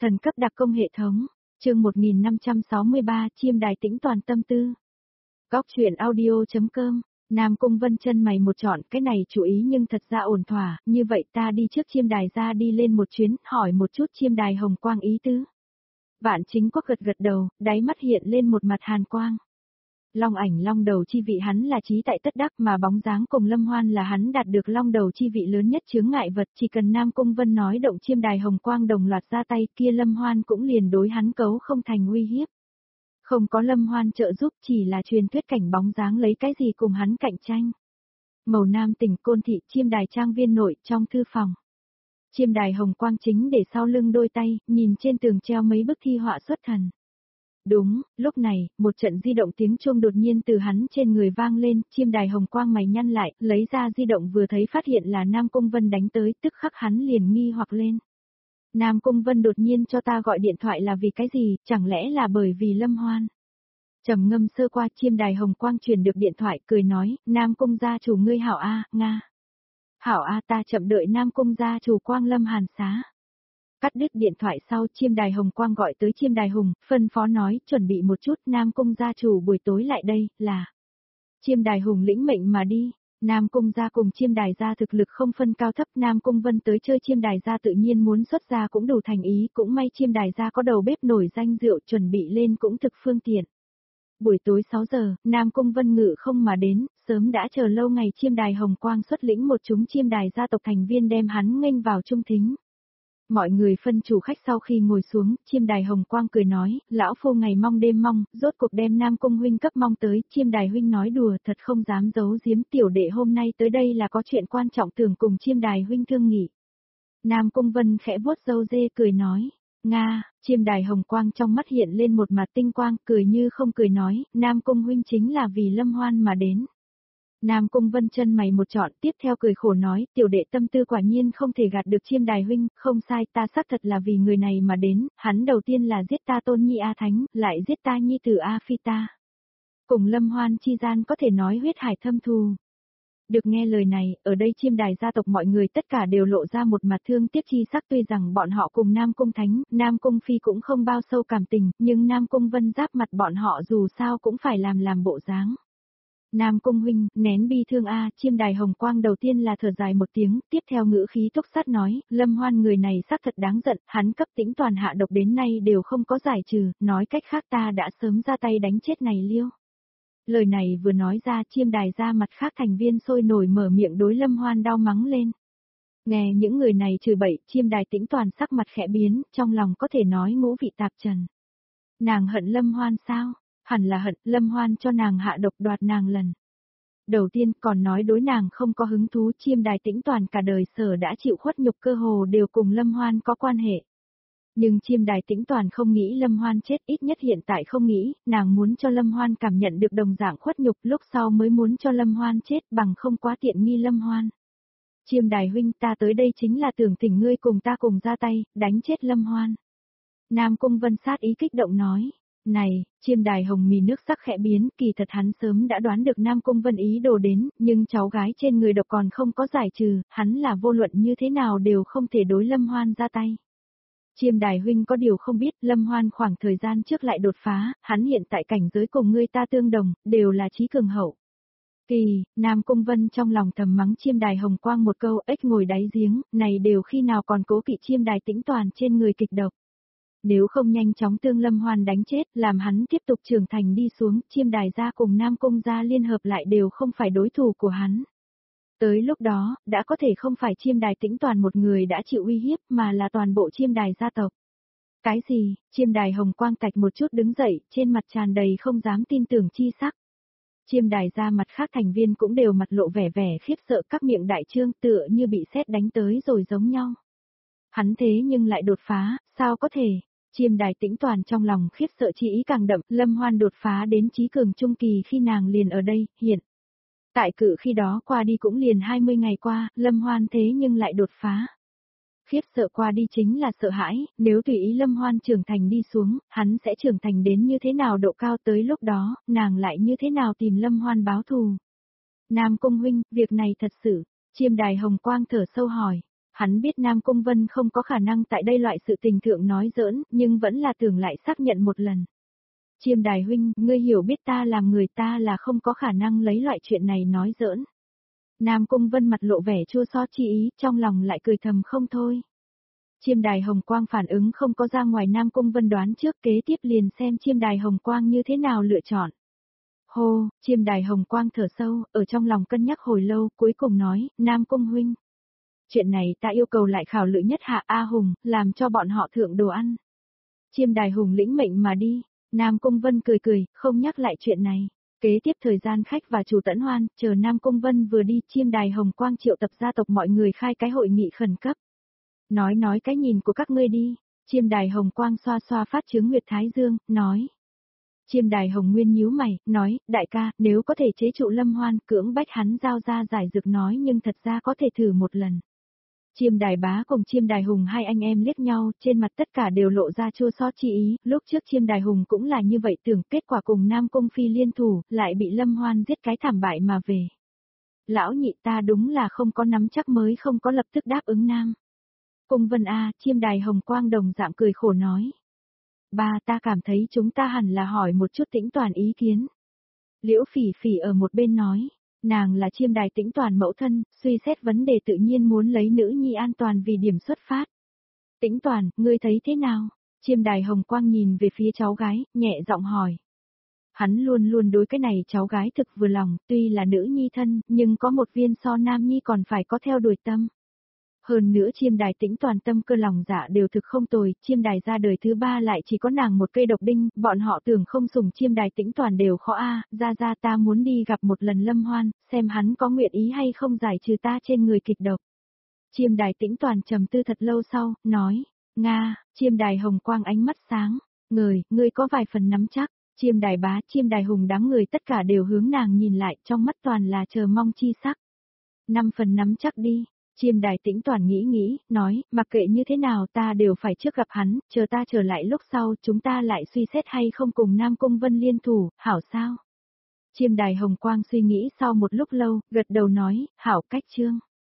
Thần cấp đặc công hệ thống, chương 1563, chiêm đài tĩnh toàn tâm tư. Góc truyện audio.com, Nam Cung Vân chân mày một trọn, cái này chú ý nhưng thật ra ổn thỏa, như vậy ta đi trước chiêm đài ra đi lên một chuyến, hỏi một chút chiêm đài hồng quang ý tứ. Vạn Chính Quốc gật gật đầu, đáy mắt hiện lên một mặt hàn quang. Long ảnh long đầu chi vị hắn là trí tại tất đắc mà bóng dáng cùng Lâm Hoan là hắn đạt được long đầu chi vị lớn nhất chướng ngại vật, chỉ cần Nam Cung Vân nói động chiêm đài hồng quang đồng loạt ra tay kia Lâm Hoan cũng liền đối hắn cấu không thành uy hiếp. Không có Lâm Hoan trợ giúp chỉ là truyền thuyết cảnh bóng dáng lấy cái gì cùng hắn cạnh tranh. Màu Nam tỉnh Côn Thị chiêm đài trang viên nội trong thư phòng. Chiêm đài hồng quang chính để sau lưng đôi tay, nhìn trên tường treo mấy bức thi họa xuất thần. Đúng, lúc này, một trận di động tiếng chuông đột nhiên từ hắn trên người vang lên, chiêm đài hồng quang mày nhăn lại, lấy ra di động vừa thấy phát hiện là Nam Cung Vân đánh tới, tức khắc hắn liền nghi hoặc lên. Nam Cung Vân đột nhiên cho ta gọi điện thoại là vì cái gì, chẳng lẽ là bởi vì Lâm Hoan? Trầm ngâm sơ qua chiêm đài hồng quang truyền được điện thoại, cười nói, Nam Cung gia chủ ngươi hảo a, Nga. Hảo a ta chậm đợi Nam Cung gia chủ Quang Lâm hàn xá. Cắt đứt điện thoại sau chiêm đài hồng quang gọi tới chiêm đài hùng, phân phó nói, chuẩn bị một chút, Nam Cung gia chủ buổi tối lại đây, là. Chiêm đài hùng lĩnh mệnh mà đi, Nam Cung gia cùng chiêm đài gia thực lực không phân cao thấp, Nam Cung Vân tới chơi chiêm đài gia tự nhiên muốn xuất gia cũng đủ thành ý, cũng may chiêm đài gia có đầu bếp nổi danh rượu chuẩn bị lên cũng thực phương tiện. Buổi tối 6 giờ, Nam Cung Vân ngự không mà đến, sớm đã chờ lâu ngày chiêm đài hồng quang xuất lĩnh một chúng chiêm đài gia tộc thành viên đem hắn nghênh vào trung thính. Mọi người phân chủ khách sau khi ngồi xuống, chiêm đài hồng quang cười nói, lão phu ngày mong đêm mong, rốt cuộc đem Nam Cung huynh cấp mong tới, chiêm đài huynh nói đùa thật không dám giấu giếm tiểu đệ hôm nay tới đây là có chuyện quan trọng tưởng cùng chiêm đài huynh thương nghị. Nam Cung Vân khẽ vuốt râu dê cười nói, Nga, chiêm đài hồng quang trong mắt hiện lên một mặt tinh quang, cười như không cười nói, Nam Cung huynh chính là vì Lâm Hoan mà đến. Nam Cung Vân chân mày một trọn tiếp theo cười khổ nói, tiểu đệ tâm tư quả nhiên không thể gạt được chiêm đài huynh, không sai ta xác thật là vì người này mà đến, hắn đầu tiên là giết ta tôn nhi A Thánh, lại giết ta nhi tử A Phi ta. Cùng Lâm Hoan chi gian có thể nói huyết hải thâm thù. Được nghe lời này, ở đây chiêm đài gia tộc mọi người tất cả đều lộ ra một mặt thương tiếc chi sắc tuy rằng bọn họ cùng Nam Cung Thánh, Nam Cung Phi cũng không bao sâu cảm tình, nhưng Nam Cung Vân giáp mặt bọn họ dù sao cũng phải làm bộ dáng. Nam Cung huynh, nén bi thương a, chiêm đài hồng quang đầu tiên là thở dài một tiếng, tiếp theo ngữ khí túc sát nói, Lâm Hoan người này xác thật đáng giận, hắn cấp tĩnh toàn hạ độc đến nay đều không có giải trừ, nói cách khác ta đã sớm ra tay đánh chết này liêu. Lời này vừa nói ra chiêm đài ra mặt khác thành viên sôi nổi mở miệng đối Lâm Hoan đau mắng lên. Nghe những người này trừ bậy, chiêm đài tĩnh toàn sắc mặt khẽ biến, trong lòng có thể nói ngũ vị tạp trần. Nàng hận Lâm Hoan sao? Hẳn là hận Lâm Hoan cho nàng hạ độc đoạt nàng lần. Đầu tiên còn nói đối nàng không có hứng thú chiêm đài tĩnh toàn cả đời sở đã chịu khuất nhục cơ hồ đều cùng Lâm Hoan có quan hệ. Nhưng chiêm đài tĩnh toàn không nghĩ Lâm Hoan chết ít nhất hiện tại không nghĩ, nàng muốn cho Lâm Hoan cảm nhận được đồng dạng khuất nhục lúc sau mới muốn cho Lâm Hoan chết bằng không quá tiện nghi Lâm Hoan. Chiêm đài huynh ta tới đây chính là tưởng thỉnh ngươi cùng ta cùng ra tay, đánh chết Lâm Hoan. Nam Cung Vân sát ý kích động nói. Này, chiêm đài hồng mì nước sắc khẽ biến, kỳ thật hắn sớm đã đoán được Nam Cung Vân ý đồ đến, nhưng cháu gái trên người độc còn không có giải trừ, hắn là vô luận như thế nào đều không thể đối Lâm Hoan ra tay. Chiêm đài huynh có điều không biết, Lâm Hoan khoảng thời gian trước lại đột phá, hắn hiện tại cảnh giới cùng ngươi ta tương đồng, đều là trí cường hậu. Kỳ, Nam Cung Vân trong lòng thầm mắng chiêm đài hồng quang một câu ếch ngồi đáy giếng, này đều khi nào còn cố kỵ chiêm đài tĩnh toàn trên người kịch độc. Nếu không nhanh chóng tương Lâm Hoan đánh chết, làm hắn tiếp tục trưởng thành đi xuống, chiêm đài gia cùng Nam Cung gia liên hợp lại đều không phải đối thủ của hắn. Tới lúc đó, đã có thể không phải chiêm đài tĩnh toàn một người đã chịu uy hiếp mà là toàn bộ chiêm đài gia tộc. Cái gì, chiêm đài hồng quang tạch một chút đứng dậy, trên mặt tràn đầy không dám tin tưởng chi sắc. Chiêm đài gia mặt khác thành viên cũng đều mặt lộ vẻ khiếp sợ các miệng đại trương tựa như bị sét đánh tới rồi giống nhau. Hắn thế nhưng lại đột phá, sao có thể? Chiêm đài tĩnh toàn trong lòng khiếp sợ chi ý càng đậm, Lâm Hoan đột phá đến trí cường trung kỳ khi nàng liền ở đây, hiện. Tại cự khi đó qua đi cũng liền 20 ngày qua, Lâm Hoan thế nhưng lại đột phá. Khiếp sợ qua đi chính là sợ hãi, nếu tùy ý Lâm Hoan trưởng thành đi xuống, hắn sẽ trưởng thành đến như thế nào độ cao tới lúc đó, nàng lại như thế nào tìm Lâm Hoan báo thù. Nam Cung huynh, việc này thật sự, chiêm đài hồng quang thở sâu hỏi. Hắn biết Nam Cung Vân không có khả năng tại đây loại sự tình thượng nói giỡn, nhưng vẫn là tưởng lại xác nhận một lần. Chiêm Đài huynh, ngươi hiểu biết ta làm người ta là không có khả năng lấy loại chuyện này nói giỡn. Nam Cung Vân mặt lộ vẻ chua xót chi ý, trong lòng lại cười thầm không thôi. Chiêm Đài Hồng Quang phản ứng không có ra ngoài Nam Cung Vân đoán trước, kế tiếp liền xem Chiêm Đài Hồng Quang như thế nào lựa chọn. Hô, Chiêm Đài Hồng Quang thở sâu, ở trong lòng cân nhắc hồi lâu, cuối cùng nói, Nam Cung huynh. Chuyện này ta yêu cầu lại khảo lự nhất hạ A Hùng, làm cho bọn họ thượng đồ ăn. Chiêm Đài Hùng lĩnh mệnh mà đi, Nam Cung Vân cười cười, không nhắc lại chuyện này. Kế tiếp thời gian khách và chủ tẫn hoan, chờ Nam Cung Vân vừa đi, Chiêm Đài Hồng Quang triệu tập gia tộc mọi người khai cái hội nghị khẩn cấp. Nói cái nhìn của các ngươi đi, Chiêm Đài Hồng Quang xoa xoa phát chứng huyệt thái dương, nói. Chiêm Đài Hồng Nguyên nhíu mày, nói, đại ca, nếu có thể chế trụ Lâm Hoan, cưỡng bách hắn giao ra giải dược nói nhưng thật ra có thể thử một lần. Chiêm Đài Bá cùng Chiêm Đài Hùng hai anh em liếc nhau, trên mặt tất cả đều lộ ra chua xót chi ý, lúc trước Chiêm Đài Hùng cũng là như vậy tưởng, kết quả cùng Nam Cung Phi liên thủ, lại bị Lâm Hoan giết cái thảm bại mà về. Lão nhị ta đúng là không có nắm chắc mới không có lập tức đáp ứng Nam Cung Vân A, Chiêm Đài Hồng Quang đồng dạng cười khổ nói. Ba, ta cảm thấy chúng ta hẳn là hỏi một chút Tĩnh Toàn ý kiến. Liễu Phỉ Phỉ ở một bên nói, nàng là Chiêm Đài Tĩnh Toàn mẫu thân, suy xét vấn đề tự nhiên muốn lấy nữ nhi an toàn vì điểm xuất phát. Tĩnh Toàn, ngươi thấy thế nào? Chiêm Đài Hồng Quang nhìn về phía cháu gái, nhẹ giọng hỏi. Hắn luôn luôn đối cái này cháu gái thực vừa lòng, tuy là nữ nhi thân, nhưng có một viên so nam nhi còn phải có theo đuổi tâm. Hơn nữa Chiêm Đài Tĩnh Toàn tâm cơ lòng dạ đều thực không tồi, Chiêm Đài ra đời thứ ba lại chỉ có nàng một cây độc đinh, bọn họ tưởng không sủng Chiêm Đài Tĩnh Toàn đều khó ra ta muốn đi gặp một lần Lâm Hoan, xem hắn có nguyện ý hay không giải trừ ta trên người kịch độc. Chiêm Đài Tĩnh Toàn trầm tư thật lâu sau, nói, Nga, Chiêm Đài Hồng Quang ánh mắt sáng, ngươi có vài phần nắm chắc, Chiêm Đài Bá, Chiêm Đài Hùng đám người tất cả đều hướng nàng nhìn lại, trong mắt toàn là chờ mong chi sắc. 5 phần nắm chắc đi. Chiêm Đài Tĩnh Toàn nghĩ, nói, mặc kệ như thế nào ta đều phải trước gặp hắn, chờ ta trở lại lúc sau chúng ta lại suy xét hay không cùng Nam Cung Vân liên thủ, hảo sao? Chiêm Đài Hồng Quang suy nghĩ sau một lúc lâu, gật đầu nói, hảo cách chương.